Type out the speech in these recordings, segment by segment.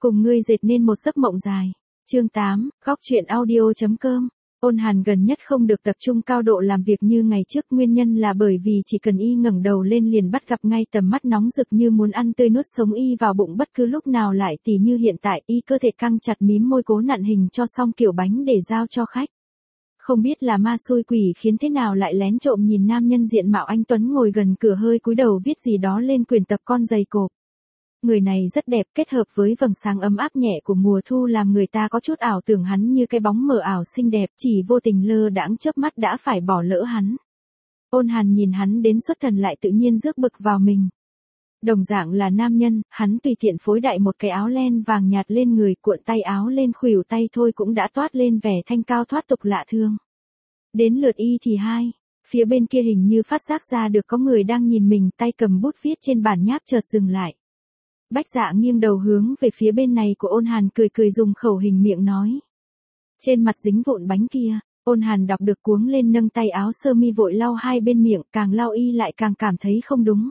Cùng ngươi dệt nên một giấc mộng dài. Chương 8, góc truyện audio.com. Ôn Hàn gần nhất không được tập trung cao độ làm việc như ngày trước, nguyên nhân là bởi vì chỉ cần y ngẩng đầu lên liền bắt gặp ngay tầm mắt nóng rực như muốn ăn tươi nuốt sống y vào bụng bất cứ lúc nào, lại tỉ như hiện tại y cơ thể căng chặt mím môi cố nặn hình cho xong kiểu bánh để giao cho khách. Không biết là ma xui quỷ khiến thế nào lại lén trộm nhìn nam nhân diện mạo anh tuấn ngồi gần cửa hơi cúi đầu viết gì đó lên quyển tập con dày cộp. Người này rất đẹp, kết hợp với vầng sáng ấm áp nhẹ của mùa thu làm người ta có chút ảo tưởng hắn như cái bóng mờ ảo xinh đẹp, chỉ vô tình lơ đãng chớp mắt đã phải bỏ lỡ hắn. Ôn Hàn nhìn hắn đến xuất thần lại tự nhiên rước bực vào mình. Đồng dạng là nam nhân, hắn tùy tiện phối đại một cái áo len vàng nhạt lên người, cuộn tay áo lên khuỷu tay thôi cũng đã toát lên vẻ thanh cao thoát tục lạ thương. Đến lượt y thì phía bên kia hình như phát giác ra được có người đang nhìn mình, tay cầm bút viết trên bản nháp chợt dừng lại. Bách Dạ nghiêng đầu hướng về phía bên này của Ôn Hàn, cười cười dùng khẩu hình miệng nói. Trên mặt dính vụn bánh kia. Ôn Hàn đọc được cuống lên, nâng tay áo sơ mi vội lau hai bên miệng, càng lau y lại càng cảm thấy không đúng.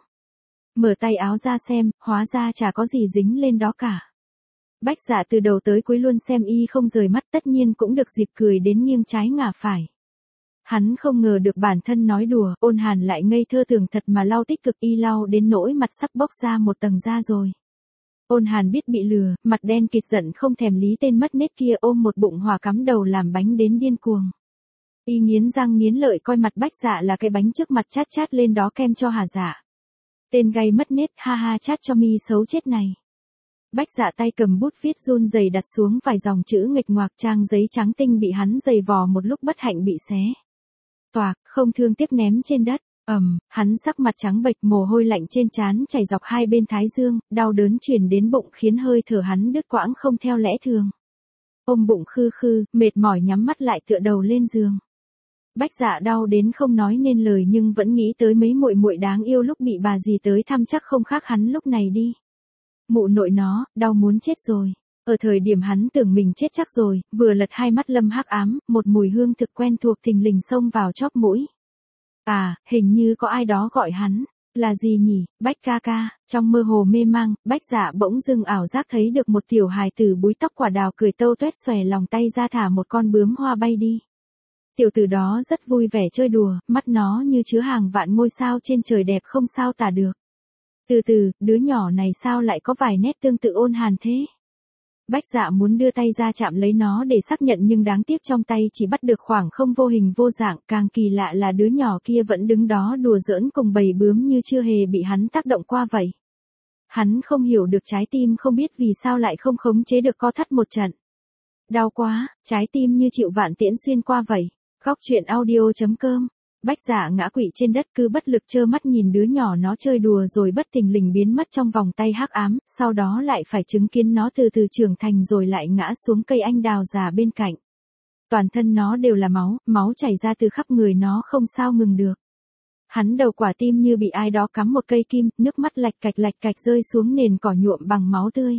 Mở tay áo ra xem, hóa ra chả có gì dính lên đó cả. Bách Dạ từ đầu tới cuối luôn xem y không rời mắt, tất nhiên cũng được dịp cười đến nghiêng trái ngả phải. Hắn không ngờ được bản thân nói đùa, Ôn Hàn lại ngây thơ tưởng thật mà lau tích cực, y lau đến nỗi mặt sắp bốc ra một tầng da rồi. Ôn Hàn biết bị lừa, mặt đen kịt giận không thèm lý tên mất nết kia, ôm một bụng hỏa cắm đầu làm bánh đến điên cuồng. Y nghiến răng nghiến lợi coi mặt Bách Dạ là cái bánh trước mặt, chát chát lên đó kem cho hả dạ. Tên gay mất nết, ha ha, chát cho mi xấu chết này. Bách Dạ tay cầm bút viết run rẩy đặt xuống vài dòng chữ nghịch ngoạc, trang giấy trắng tinh bị hắn giày vò một lúc bất hạnh bị xé toạc, không thương tiếc ném trên đất. Hắn sắc mặt trắng bệch, mồ hôi lạnh trên trán chảy dọc hai bên thái dương, đau đớn truyền đến bụng khiến hơi thở hắn đứt quãng không theo lẽ thường. Ôm bụng khư khư, mệt mỏi nhắm mắt lại tựa đầu lên giường. Bách Dạ đau đến không nói nên lời nhưng vẫn nghĩ tới mấy muội muội đáng yêu lúc bị bà dì tới thăm, chắc không khác hắn lúc này đi. Mụ nội nó, đau muốn chết rồi. Ở thời điểm hắn tưởng mình chết chắc rồi, vừa lật hai mắt lâm hắc ám, một mùi hương thực quen thuộc thình lình xông vào chóp mũi. À, hình như có ai đó gọi hắn. Là gì nhỉ, Bách ca ca? Trong mơ hồ mê mang, Bách Dạ bỗng dưng ảo giác thấy được một tiểu hài tử búi tóc quả đào cười tâu tuét xòe lòng tay ra thả một con bướm hoa bay đi. Tiểu tử đó rất vui vẻ chơi đùa, mắt nó như chứa hàng vạn ngôi sao trên trời đẹp không sao tả được. Từ từ, đứa nhỏ này sao lại có vài nét tương tự Ôn Hàn thế? Bách Dạ muốn đưa tay ra chạm lấy nó để xác nhận nhưng đáng tiếc trong tay chỉ bắt được khoảng không vô hình vô dạng, càng kỳ lạ là đứa nhỏ kia vẫn đứng đó đùa giỡn cùng bầy bướm như chưa hề bị hắn tác động qua vậy. Hắn không hiểu được, trái tim không biết vì sao lại không khống chế được co thắt một trận. Đau quá, trái tim như chịu vạn tiễn xuyên qua vậy. Góc truyện audio.com. Bách Dạ ngã quỵ trên đất, cứ bất lực trơ mắt nhìn đứa nhỏ nó chơi đùa rồi bất thình lình biến mất trong vòng tay hắc ám, sau đó lại phải chứng kiến nó từ từ trưởng thành rồi lại ngã xuống cây anh đào già bên cạnh. Toàn thân nó đều là máu, máu chảy ra từ khắp người nó không sao ngừng được. Hắn đầu quả tim như bị ai đó cắm một cây kim, nước mắt lạch cạch rơi xuống nền cỏ nhuộm bằng máu tươi.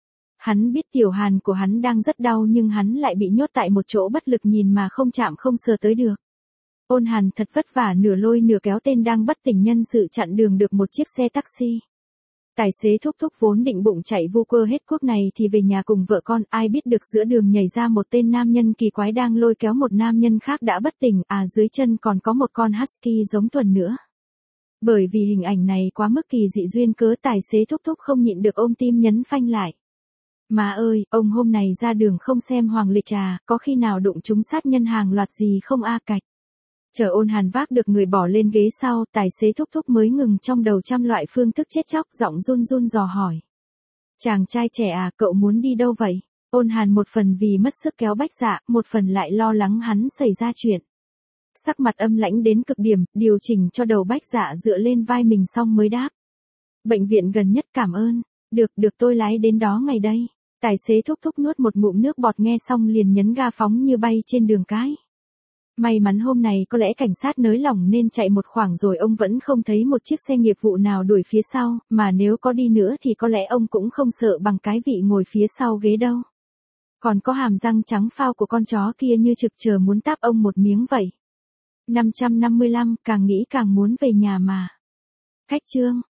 Hắn biết tiểu Hàn của hắn đang rất đau nhưng hắn lại bị nhốt tại một chỗ bất lực nhìn mà không chạm không sờ tới được. Ôn Hàn thật vất vả nửa lôi nửa kéo tên đang bất tỉnh nhân sự chặn đường được một chiếc xe taxi. Tài xế thúc thúc vốn định bụng chạy vu quơ hết quốc này thì về nhà cùng vợ con, ai biết được giữa đường nhảy ra một tên nam nhân kỳ quái đang lôi kéo một nam nhân khác đã bất tỉnh, dưới chân còn có một con husky giống Tuần nữa. Bởi vì hình ảnh này quá mức kỳ dị duyên cớ, tài xế thúc thúc không nhịn được ôm tim nhấn phanh lại. Má ơi, ông hôm này ra đường không xem hoàng lịch có khi nào đụng trúng sát nhân hàng loạt gì không cạch. Chờ Ôn Hàn vác được người bỏ lên ghế sau, tài xế thúc thúc mới ngừng trong đầu trăm loại phương thức chết chóc, giọng run run dò hỏi. Chàng trai trẻ cậu muốn đi đâu vậy? Ôn Hàn một phần vì mất sức kéo Bách Dạ, một phần lại lo lắng hắn xảy ra chuyện. Sắc mặt âm lãnh đến cực điểm, điều chỉnh cho đầu Bách Dạ dựa lên vai mình xong mới đáp. Bệnh viện gần nhất, cảm ơn. Được tôi lái đến đó ngày đây. Tài xế thúc thúc nuốt một ngụm nước bọt nghe xong liền nhấn ga phóng như bay trên đường cái. May mắn hôm này có lẽ cảnh sát nới lỏng nên chạy một khoảng rồi ông vẫn không thấy một chiếc xe nghiệp vụ nào đuổi phía sau, mà nếu có đi nữa thì có lẽ ông cũng không sợ bằng cái vị ngồi phía sau ghế đâu. Còn có hàm răng trắng phao của con chó kia như trực chờ muốn táp ông một miếng vậy. 555, càng nghĩ càng muốn về nhà mà. Cách chương.